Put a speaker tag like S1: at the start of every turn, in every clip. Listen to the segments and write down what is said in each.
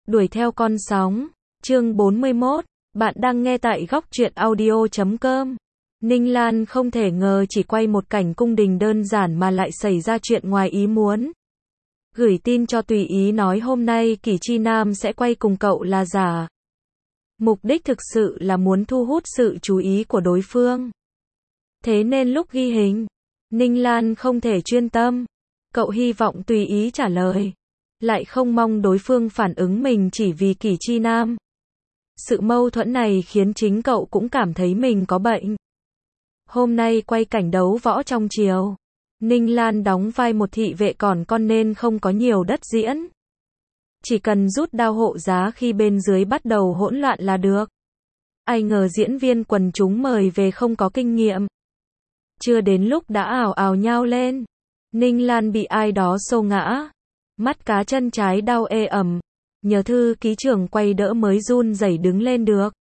S1: Đuổi theo con sóng. Chương 41. Bạn đang nghe tại góc truyện audio.com. Ninh Lan không thể ngờ chỉ quay một cảnh cung đình đơn giản mà lại xảy ra chuyện ngoài ý muốn. Gửi tin cho Tùy Ý nói hôm nay Kỷ Chi Nam sẽ quay cùng cậu là giả. Mục đích thực sự là muốn thu hút sự chú ý của đối phương. Thế nên lúc ghi hình, Ninh Lan không thể chuyên tâm. Cậu hy vọng Tùy Ý trả lời, lại không mong đối phương phản ứng mình chỉ vì Kỷ Chi Nam. Sự mâu thuẫn này khiến chính cậu cũng cảm thấy mình có bệnh. Hôm nay quay cảnh đấu võ trong triều. Ninh Lan đóng vai một thị vệ còn con nên không có nhiều đất diễn. Chỉ cần rút đao hộ giá khi bên dưới bắt đầu hỗn loạn là được. Ai ngờ diễn viên quần chúng mời về không có kinh nghiệm. Chưa đến lúc đã ào ào nhao lên. Ninh Lan bị ai đó xô ngã. Mắt cá chân trái đau ê ẩm. Nhờ thư ký trưởng quay đỡ mới run rẩy đứng lên được.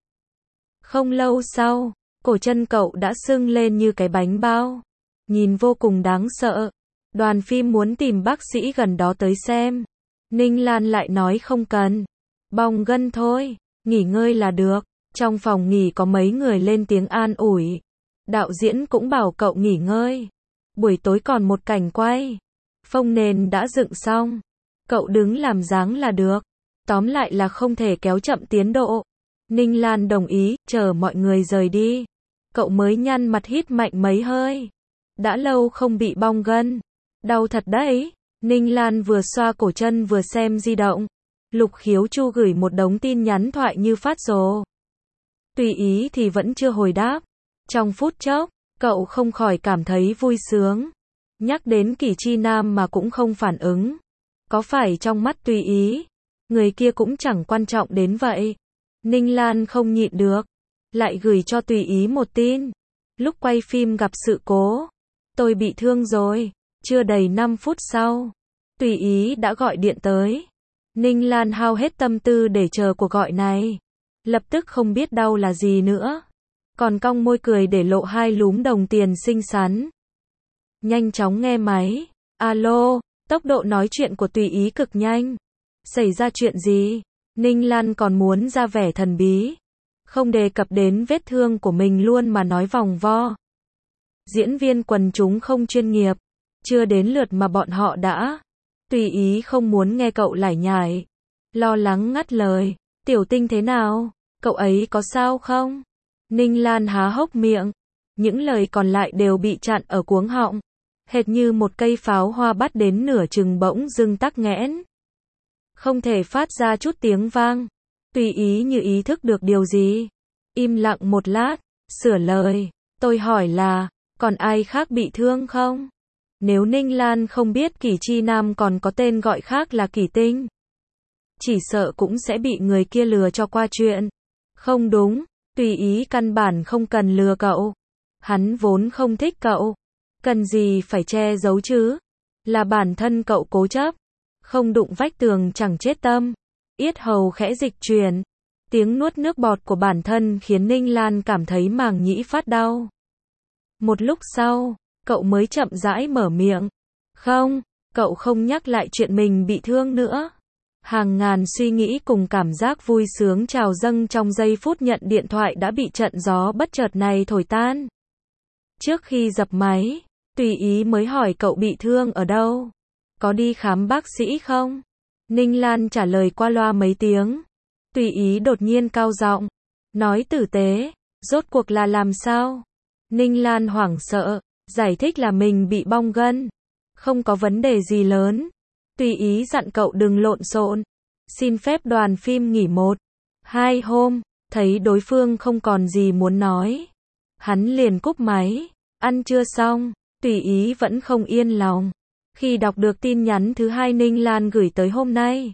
S1: Không lâu sau, cổ chân cậu đã sưng lên như cái bánh bao. Nhìn vô cùng đáng sợ. Đoàn phim muốn tìm bác sĩ gần đó tới xem. Ninh Lan lại nói không cần. Bong gân thôi, nghỉ ngơi là được. Trong phòng nghỉ có mấy người lên tiếng an ủi. Đạo diễn cũng bảo cậu nghỉ ngơi. Buổi tối còn một cảnh quay. Phông nền đã dựng xong. Cậu đứng làm dáng là được. Tóm lại là không thể kéo chậm tiến độ. Ninh Lan đồng ý, chờ mọi người rời đi. Cậu mới nhăn mặt hít mạnh mấy hơi. Đã lâu không bị bong gân. Đau thật đấy. Ninh Lan vừa xoa cổ chân vừa xem di động. Lục Khiếu Chu gửi một đống tin nhắn thoại như phát rồ. Tùy Ý thì vẫn chưa hồi đáp. Trong phút chốc, cậu không khỏi cảm thấy vui sướng. Nhắc đến Kỷ Chi Nam mà cũng không phản ứng. Có phải trong mắt Tùy Ý, người kia cũng chẳng quan trọng đến vậy. Ninh Lan không nhịn được. Lại gửi cho Tùy Ý một tin. Lúc quay phim gặp sự cố. Tôi bị thương rồi. Chưa đầy 5 phút sau. Tùy Ý đã gọi điện tới. Ninh Lan hao hết tâm tư để chờ cuộc gọi này. Lập tức không biết đau là gì nữa. Còn cong môi cười để lộ hai lúm đồng tiền xinh xắn. Nhanh chóng nghe máy. Alo, tốc độ nói chuyện của Tùy Ý cực nhanh. Xảy ra chuyện gì? Ninh Lan còn muốn ra vẻ thần bí. Không đề cập đến vết thương của mình luôn mà nói vòng vo. Diễn viên quần chúng không chuyên nghiệp. Chưa đến lượt mà bọn họ đã. Tùy Ý không muốn nghe cậu lải nhải. Lo lắng ngắt lời. Tiểu Tinh thế nào? Cậu ấy có sao không? Ninh Lan há hốc miệng. Những lời còn lại đều bị chặn ở cuống họng. Hệt như một cây pháo hoa bắt đến nửa chừng bỗng dưng tắc nghẽn. Không thể phát ra chút tiếng vang. Tùy Ý như ý thức được điều gì. Im lặng một lát, sửa lời. Tôi hỏi là, còn ai khác bị thương không? Nếu Ninh Lan không biết Kỷ Chi Nam còn có tên gọi khác là Kỷ Tinh, chỉ sợ cũng sẽ bị người kia lừa cho qua chuyện. Không đúng, Tùy Ý căn bản không cần lừa cậu. Hắn vốn không thích cậu. Cần gì phải che giấu chứ? Là bản thân cậu cố chấp. Không đụng vách tường chẳng chết tâm. Yết hầu khẽ dịch chuyển. Tiếng nuốt nước bọt của bản thân khiến Ninh Lan cảm thấy màng nhĩ phát đau. Một lúc sau, cậu mới chậm rãi mở miệng. Không, cậu không nhắc lại chuyện mình bị thương nữa. Hàng ngàn suy nghĩ cùng cảm giác vui sướng trào dâng trong giây phút nhận điện thoại đã bị trận gió bất chợt này thổi tan. Trước khi dập máy, Tùy Ý mới hỏi cậu bị thương ở đâu? Có đi khám bác sĩ không? Ninh Lan trả lời qua loa mấy tiếng. Tùy Ý đột nhiên cao giọng, nói tử tế, rốt cuộc là làm sao? Ninh Lan hoảng sợ, giải thích là mình bị bong gân. Không có vấn đề gì lớn. Tùy Ý dặn cậu đừng lộn xộn. Xin phép đoàn phim nghỉ 1-2 hôm. Thấy đối phương không còn gì muốn nói, hắn liền cúp máy. Ăn trưa xong, Tùy Ý vẫn không yên lòng. Khi đọc được tin nhắn thứ hai Ninh Lan gửi tới hôm nay,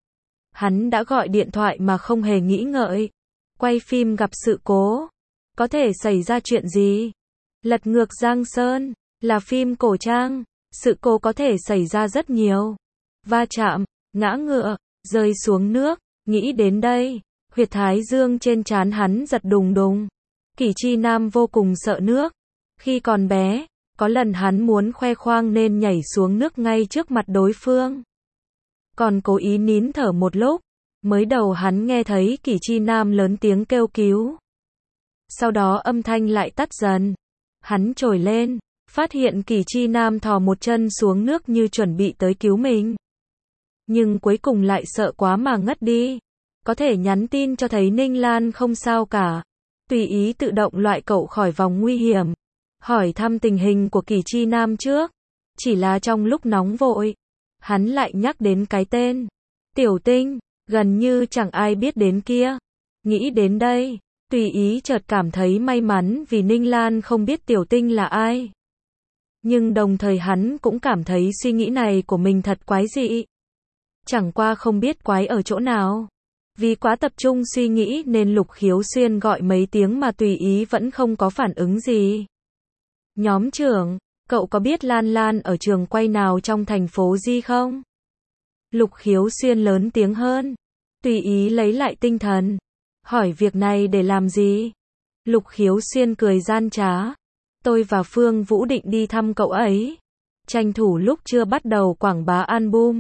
S1: hắn đã gọi điện thoại mà không hề nghĩ ngợi. Quay phim gặp sự cố. Có thể xảy ra chuyện gì? Lật ngược Giang Sơn là phim cổ trang. Sự cố có thể xảy ra rất nhiều. Va chạm, ngã ngựa, rơi xuống nước. Nghĩ đến đây, huyệt thái dương trên trán hắn giật đùng đùng. Kỷ Chi Nam vô cùng sợ nước. Khi còn bé, có lần hắn muốn khoe khoang nên nhảy xuống nước ngay trước mặt đối phương. Còn cố ý nín thở một lúc. Mới đầu hắn nghe thấy Kỷ Chi Nam lớn tiếng kêu cứu. Sau đó âm thanh lại tắt dần. Hắn trồi lên, phát hiện Kỷ Chi Nam thò một chân xuống nước như chuẩn bị tới cứu mình. Nhưng cuối cùng lại sợ quá mà ngất đi. Có thể nhắn tin cho thấy Ninh Lan không sao cả. Tùy ý tự động loại cậu khỏi vòng nguy hiểm. Hỏi thăm tình hình của Kỷ Chi Nam trước. Chỉ là trong lúc nóng vội, hắn lại nhắc đến cái tên Tiểu Tinh, gần như chẳng ai biết đến kia. Nghĩ đến đây, tùy ý chợt cảm thấy may mắn vì Ninh Lan không biết Tiểu Tinh là ai. Nhưng đồng thời hắn cũng cảm thấy suy nghĩ này của mình thật quái dị. Chẳng qua không biết quái ở chỗ nào. Vì quá tập trung suy nghĩ nên Lục Khiếu Xuyên gọi mấy tiếng mà tùy ý vẫn không có phản ứng gì. Nhóm trưởng, cậu có biết Lan Lan ở trường quay nào trong thành phố Di không? Lục Khiếu Xuyên lớn tiếng hơn. Tùy ý lấy lại tinh thần. Hỏi việc này để làm gì? Lục Khiếu Xuyên cười gian trá. Tôi và Phương Vũ định đi thăm cậu ấy. Tranh thủ lúc chưa bắt đầu quảng bá album.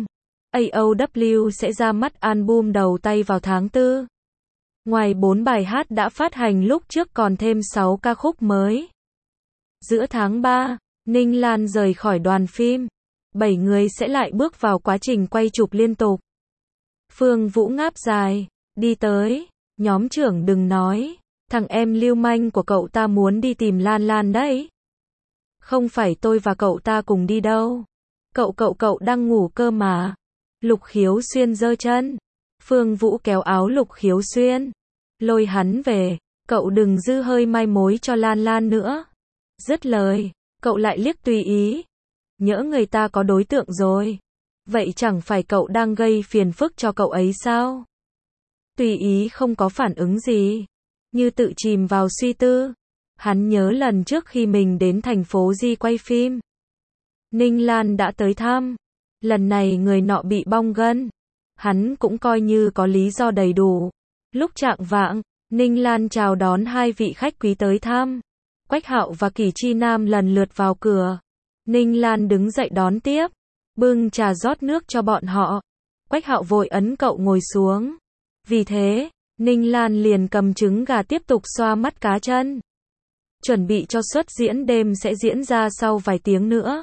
S1: AOW sẽ ra mắt album đầu tay vào tháng 4. Ngoài 4 bài hát đã phát hành lúc trước còn thêm 6 ca khúc mới. Giữa tháng 3, Ninh Lan rời khỏi đoàn phim. 7 người sẽ lại bước vào quá trình quay chụp liên tục. Phương Vũ ngáp dài, đi tới. Nhóm trưởng đừng nói, thằng em lưu manh của cậu ta muốn đi tìm Lan Lan đấy. Không phải tôi và cậu ta cùng đi đâu. Cậu đang ngủ cơ mà. Lục Khiếu Xuyên giơ chân. Phương Vũ kéo áo Lục Khiếu Xuyên, lôi hắn về. Cậu đừng dư hơi mai mối cho Lan Lan nữa. Dứt lời, cậu lại liếc Tùy Ý. Nhỡ người ta có đối tượng rồi. Vậy chẳng phải cậu đang gây phiền phức cho cậu ấy sao? Tùy Ý không có phản ứng gì, như tự chìm vào suy tư. Hắn nhớ lần trước khi mình đến thành phố Di quay phim, Ninh Lan đã tới thăm. Lần này người nọ bị bong gân. Hắn cũng coi như có lý do đầy đủ. Lúc chạng vạng, Ninh Lan chào đón hai vị khách quý tới thăm. Quách Hạo và Kỷ Chi Nam lần lượt vào cửa. Ninh Lan đứng dậy đón tiếp, bưng trà rót nước cho bọn họ. Quách Hạo vội ấn cậu ngồi xuống. Vì thế, Ninh Lan liền cầm trứng gà tiếp tục xoa mắt cá chân. Chuẩn bị cho suất diễn đêm sẽ diễn ra sau vài tiếng nữa.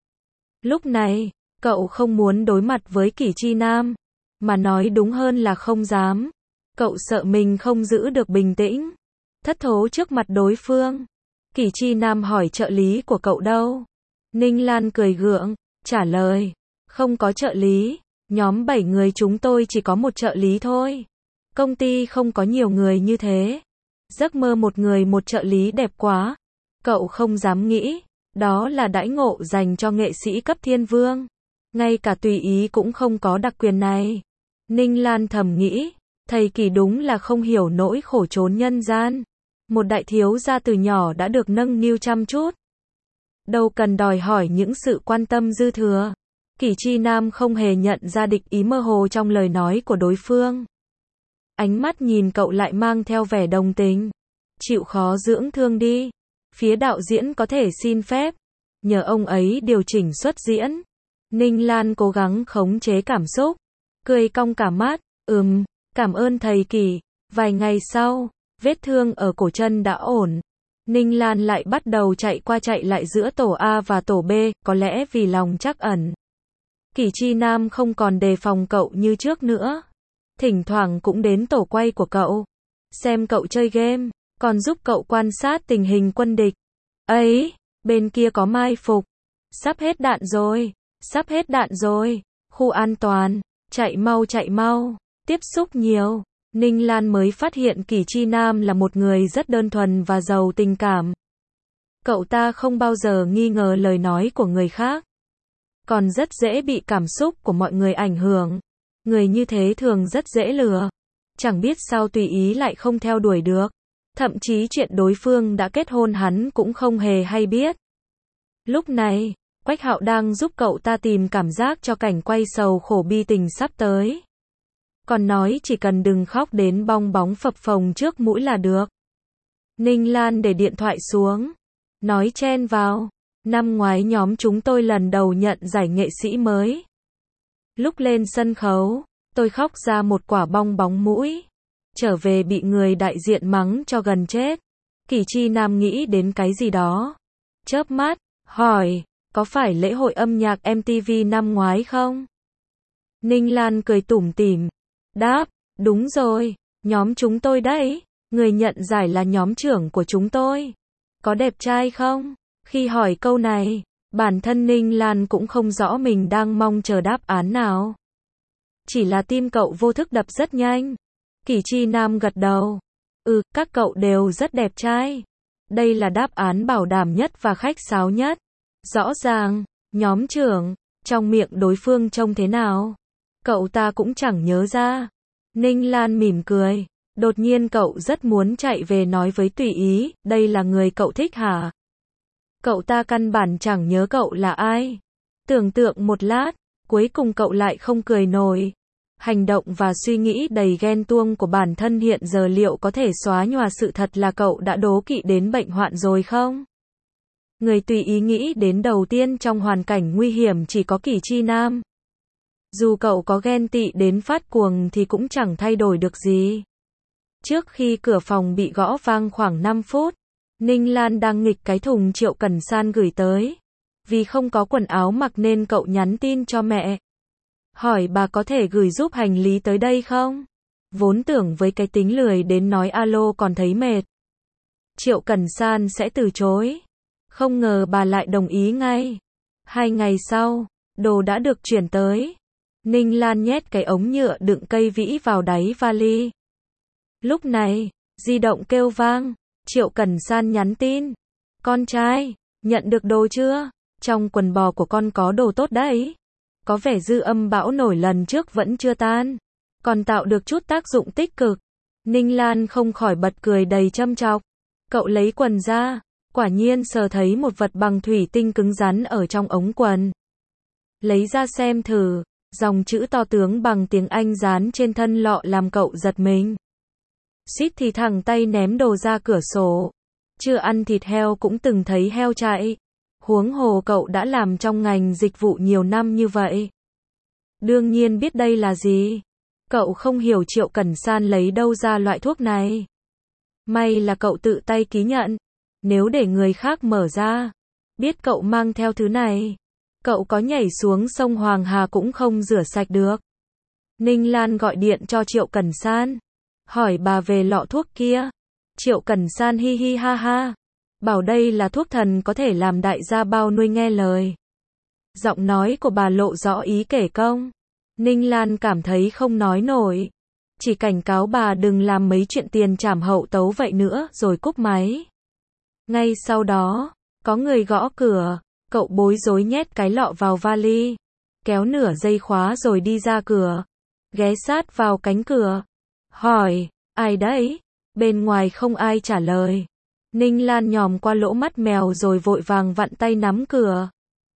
S1: Lúc này, cậu không muốn đối mặt với Kỷ Chi Nam, mà nói đúng hơn là không dám. Cậu sợ mình không giữ được bình tĩnh, thất thố trước mặt đối phương. Kỷ Chi Nam hỏi trợ lý của cậu đâu? Ninh Lan cười gượng, trả lời, không có trợ lý, nhóm 7 người chúng tôi chỉ có một trợ lý thôi. Công ty không có nhiều người như thế. Giấc mơ một người một trợ lý đẹp quá. Cậu không dám nghĩ, đó là đãi ngộ dành cho nghệ sĩ cấp thiên vương. Ngay cả Tùy Ý cũng không có đặc quyền này. Ninh Lan thầm nghĩ, thầy Kỷ đúng là không hiểu nỗi khổ chốn nhân gian. Một đại thiếu gia từ nhỏ đã được nâng niu chăm chút, đâu cần đòi hỏi những sự quan tâm dư thừa. Kỷ Chi Nam không hề nhận ra địch ý mơ hồ trong lời nói của đối phương. Ánh mắt nhìn cậu lại mang theo vẻ đồng tình. Chịu khó dưỡng thương đi. Phía đạo diễn có thể xin phép, nhờ ông ấy điều chỉnh suất diễn. Ninh Lan cố gắng khống chế cảm xúc, cười cong cả mắt. Cảm ơn thầy Kỷ. Vài ngày sau, vết thương ở cổ chân đã ổn. Ninh Lan lại bắt đầu chạy qua chạy lại giữa tổ A và tổ B, có lẽ vì lòng trắc ẩn. Kỷ Chi Nam không còn đề phòng cậu như trước nữa. Thỉnh thoảng cũng đến tổ quay của cậu, xem cậu chơi game, còn giúp cậu quan sát tình hình quân địch. Ấy, bên kia có mai phục. Sắp hết đạn rồi. Khu an toàn, chạy mau. Tiếp xúc nhiều. Ninh Lan mới phát hiện Kỷ Chi Nam là một người rất đơn thuần và giàu tình cảm. Cậu ta không bao giờ nghi ngờ lời nói của người khác, còn rất dễ bị cảm xúc của mọi người ảnh hưởng. Người như thế thường rất dễ lừa. Chẳng biết sao Tùy Ý lại không theo đuổi được. Thậm chí chuyện đối phương đã kết hôn hắn cũng không hề hay biết. Lúc này, Quách Hạo đang giúp cậu ta tìm cảm giác cho cảnh quay sầu khổ bi tình sắp tới. Còn nói chỉ cần đừng khóc đến bong bóng phập phồng trước mũi là được. Ninh Lan để điện thoại xuống, nói chen vào. Năm ngoái nhóm chúng tôi lần đầu nhận giải nghệ sĩ mới. Lúc lên sân khấu, Tôi khóc ra một quả bong bóng mũi. Trở về bị người đại diện mắng cho gần chết. Kỳ Chi Nam nghĩ đến cái gì đó. Chớp mắt, hỏi, có phải lễ hội âm nhạc MTV năm ngoái không? Ninh Lan cười tủm tỉm. Đáp, đúng rồi, nhóm chúng tôi đấy. Người nhận giải là nhóm trưởng của chúng tôi. Có đẹp trai không? Khi hỏi câu này, bản thân Ninh Lan cũng không rõ mình đang mong chờ đáp án nào. Chỉ là tim cậu vô thức đập rất nhanh. Kỳ Chi Nam gật đầu. Các cậu đều rất đẹp trai. Đây là đáp án bảo đảm nhất và khách sáo nhất. Rõ ràng, nhóm trưởng, trong miệng đối phương trông thế nào? Cậu ta cũng chẳng nhớ ra. Ninh Lan mỉm cười. Đột nhiên cậu rất muốn chạy về nói với Tùy Ý, đây là người cậu thích hả? Cậu ta căn bản chẳng nhớ cậu là ai. Tưởng tượng một lát, cuối cùng cậu lại không cười nổi. Hành động và suy nghĩ đầy ghen tuông của bản thân hiện giờ liệu có thể xóa nhòa sự thật là cậu đã đố kỵ đến bệnh hoạn rồi không? Người Tùy Ý nghĩ đến đầu tiên trong hoàn cảnh nguy hiểm chỉ có Kỳ Chi Nam. Dù cậu có ghen tị đến phát cuồng thì cũng chẳng thay đổi được gì. Trước khi cửa phòng bị gõ vang khoảng 5 phút, Ninh Lan đang nghịch cái thùng Triệu Cẩn San gửi tới. Vì không có quần áo mặc nên cậu nhắn tin cho mẹ. Hỏi bà có thể gửi giúp hành lý tới đây không? Vốn tưởng với cái tính lười đến nói alo còn thấy mệt. Triệu Cẩn San sẽ từ chối. Không ngờ bà lại đồng ý ngay. 2 ngày sau, đồ đã được chuyển tới. Ninh Lan nhét cái ống nhựa đựng cây vĩ vào đáy vali. Lúc này, di động kêu vang. Triệu Cẩn San nhắn tin. Con trai, nhận được đồ chưa? Trong quần bò của con có đồ tốt đấy. Có vẻ dư âm bão nổi lần trước vẫn chưa tan. Còn tạo được chút tác dụng tích cực. Ninh Lan không khỏi bật cười đầy châm chọc. Cậu lấy quần ra. Quả nhiên sờ thấy một vật bằng thủy tinh cứng rắn ở trong ống quần. Lấy ra xem thử. Dòng chữ to tướng bằng tiếng Anh dán trên thân lọ làm cậu giật mình. Suýt thì thẳng tay ném đồ ra cửa sổ. Chưa ăn thịt heo cũng từng thấy heo chạy. Huống hồ cậu đã làm trong ngành dịch vụ nhiều năm như vậy. Đương nhiên biết đây là gì. Cậu không hiểu Triệu Cẩn San lấy đâu ra loại thuốc này. May là cậu tự tay ký nhận. Nếu để người khác mở ra, biết cậu mang theo thứ này, cậu có nhảy xuống sông Hoàng Hà cũng không rửa sạch được. Ninh Lan gọi điện cho Triệu Cẩn San. Hỏi bà về lọ thuốc kia. Triệu Cẩn San hi hi ha ha. Bảo đây là thuốc thần có thể làm đại gia bao nuôi nghe lời. Giọng nói của bà lộ rõ ý kể công. Ninh Lan cảm thấy không nói nổi. Chỉ cảnh cáo bà đừng làm mấy chuyện tiền trảm hậu tấu vậy nữa rồi cúp máy. Ngay sau đó, có người gõ cửa. Cậu bối rối nhét cái lọ vào vali. Kéo nửa dây khóa rồi đi ra cửa. Ghé sát vào cánh cửa. Hỏi, ai đấy? Bên ngoài không ai trả lời. Ninh Lan nhòm qua lỗ mắt mèo rồi vội vàng vặn tay nắm cửa.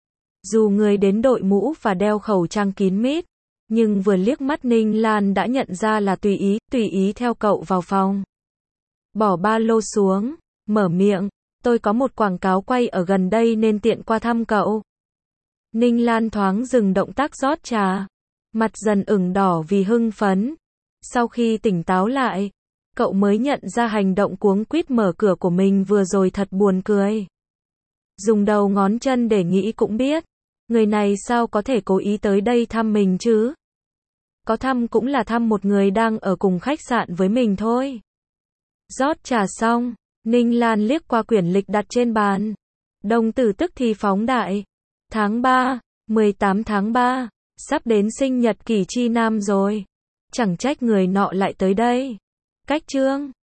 S1: Dù người đến đội mũ và đeo khẩu trang kín mít, nhưng vừa liếc mắt Ninh Lan đã nhận ra là Tùy Ý theo cậu vào phòng. Bỏ ba lô xuống, mở miệng, tôi có một quảng cáo quay ở gần đây nên tiện qua thăm cậu. Ninh Lan thoáng dừng động tác rót trà, mặt dần ửng đỏ vì hưng phấn. Sau khi tỉnh táo lại, cậu mới nhận ra hành động cuống quýt mở cửa của mình vừa rồi thật buồn cười. Dùng đầu ngón chân để nghĩ cũng biết, người này sao có thể cố ý tới đây thăm mình chứ? Có thăm cũng là thăm một người đang ở cùng khách sạn với mình thôi. Rót trà xong, Ninh Lan liếc qua quyển lịch đặt trên bàn. Đồng tử tức thì phóng đại. Tháng 3, 18 tháng 3, sắp đến sinh nhật Kỳ Chi Nam rồi. Chẳng trách người nọ lại tới đây. Cách chương